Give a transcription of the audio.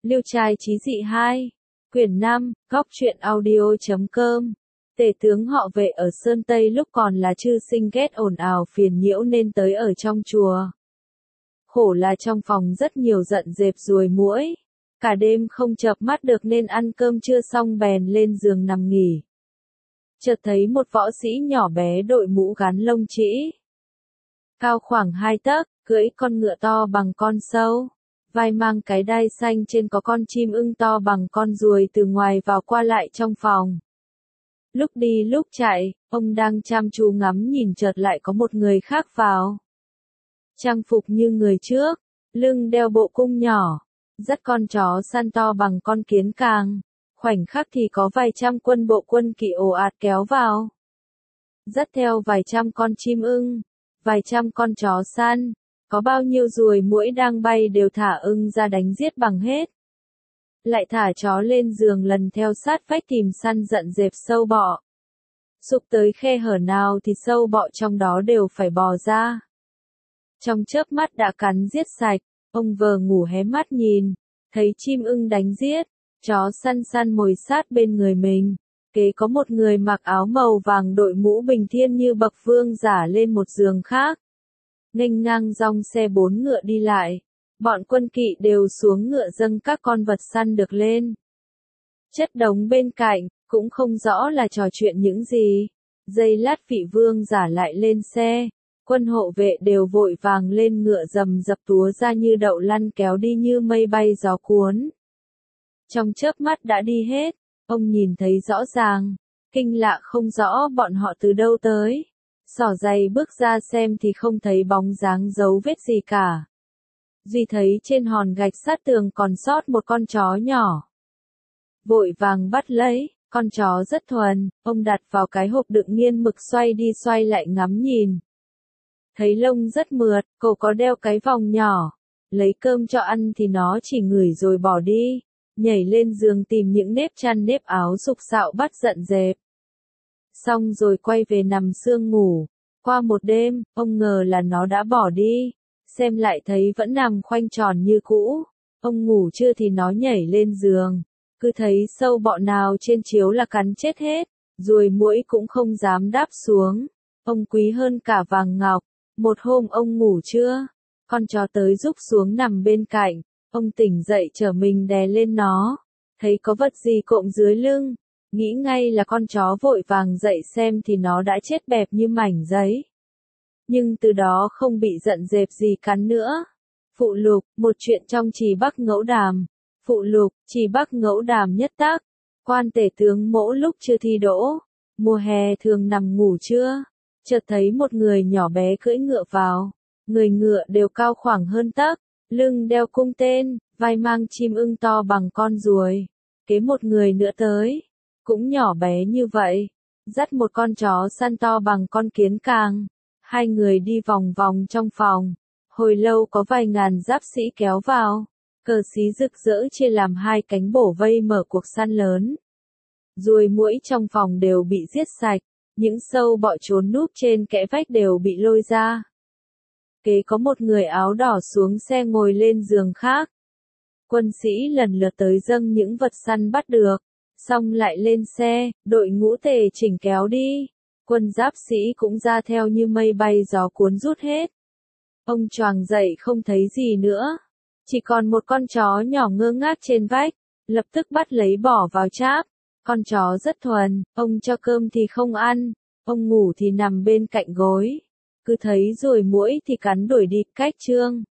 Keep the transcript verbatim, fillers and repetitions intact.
Liêu trai chí dị hai. Quyển năm, góc truyện audio.com. Tể tướng họ Vệ ở Sơn Tây lúc còn là chư sinh ghét ồn ào phiền nhiễu nên tới ở trong chùa. Khổ là trong phòng rất nhiều giận dẹp ruồi muỗi. Cả đêm không chợp mắt được nên ăn cơm chưa xong bèn lên giường nằm nghỉ. Chợt thấy một võ sĩ nhỏ bé đội mũ gắn lông trĩ. Cao khoảng hai tấc, cưỡi con ngựa to bằng con sâu. Vai mang cái đai xanh trên có con chim ưng to bằng con ruồi từ ngoài vào qua lại trong phòng. Lúc đi lúc chạy, ông đang chăm chú ngắm nhìn chợt lại có một người khác vào. Trang phục như người trước, lưng đeo bộ cung nhỏ, dắt con chó săn to bằng con kiến càng. Khoảnh khắc thì có vài trăm quân bộ quân kỵ ồ ạt kéo vào. Dắt theo vài trăm con chim ưng, vài trăm con chó săn. Có bao nhiêu ruồi muỗi đang bay đều thả ưng ra đánh giết bằng hết. Lại thả chó lên giường lần theo sát vách tìm săn giận dẹp sâu bọ. Sục tới khe hở nào thì sâu bọ trong đó đều phải bò ra. Trong chớp mắt đã cắn giết sạch, ông vờ ngủ hé mắt nhìn, thấy chim ưng đánh giết, chó săn săn mồi sát bên người mình. Kế có một người mặc áo màu vàng đội mũ bình thiên như bậc vương giả lên một giường khác. Nghênh ngang dòng xe bốn ngựa đi lại, bọn quân kỵ đều xuống ngựa dâng các con vật săn được lên. Chất đống bên cạnh, cũng không rõ là trò chuyện những gì. Giây lát vị vương giả lại lên xe, quân hộ vệ đều vội vàng lên ngựa rầm rập túa ra như đậu lăn kéo đi như mây bay gió cuốn. Trong chớp mắt đã đi hết, ông nhìn thấy rõ ràng, kinh lạ không rõ bọn họ từ đâu tới. Xỏ giày bước ra xem thì không thấy bóng dáng dấu vết gì cả. Duy thấy trên hòn gạch sát tường còn sót một con chó nhỏ. Vội vàng bắt lấy, con chó rất thuần, ông đặt vào cái hộp đựng nghiên mực xoay đi xoay lại ngắm nhìn. Thấy lông rất mượt, cô có đeo cái vòng nhỏ. Lấy cơm cho ăn thì nó chỉ ngửi rồi bỏ đi. Nhảy lên giường tìm những nếp chăn nếp áo sục sạo bắt giận dẹp. Xong rồi quay về nằm sương ngủ. Qua một đêm, ông ngờ là nó đã bỏ đi. Xem lại thấy vẫn nằm khoanh tròn như cũ. Ông ngủ chưa thì nó nhảy lên giường. Cứ thấy sâu bọ nào trên chiếu là cắn chết hết. Ruồi muỗi cũng không dám đáp xuống. Ông quý hơn cả vàng ngọc. Một hôm ông ngủ chưa, con chó tới rúc xuống nằm bên cạnh. Ông tỉnh dậy trở mình đè lên nó. Thấy có vật gì cộm dưới lưng. Nghĩ ngay là con chó vội vàng dậy xem thì nó đã chết bẹp như mảnh giấy. Nhưng từ đó không bị giận dẹp gì cắn nữa. Phụ lục, một chuyện trong Trì Bắc Ngẫu Đàm. Phụ lục, Trì Bắc Ngẫu Đàm nhất tác. Quan tể tướng Mỗ lúc chưa thi đỗ. Mùa hè thường nằm ngủ trưa. Chợt thấy một người nhỏ bé cưỡi ngựa vào. Người ngựa đều cao khoảng hơn tấc. Lưng đeo cung tên, vai mang chim ưng to bằng con ruồi. Kế một người nữa tới. Cũng nhỏ bé như vậy, dắt một con chó săn to bằng con kiến càng. Hai người đi vòng vòng trong phòng, hồi lâu có vài ngàn giáp sĩ kéo vào, cờ xí rực rỡ chia làm hai cánh bổ vây mở cuộc săn lớn. Ruồi muỗi trong phòng đều bị giết sạch, những sâu bọ trốn núp trên kẽ vách đều bị lôi ra. Kế có một người áo đỏ xuống xe ngồi lên giường khác. Quân sĩ lần lượt tới dâng những vật săn bắt được. Xong lại lên xe, đội ngũ tề chỉnh kéo đi. Quân giáp sĩ cũng ra theo như mây bay gió cuốn rút hết. Ông choàng dậy không thấy gì nữa. Chỉ còn một con chó nhỏ ngơ ngác trên vách. Lập tức bắt lấy bỏ vào cháp. Con chó rất thuần, ông cho cơm thì không ăn. Ông ngủ thì nằm bên cạnh gối. Cứ thấy ruồi muỗi thì cắn đuổi đi, cách chương.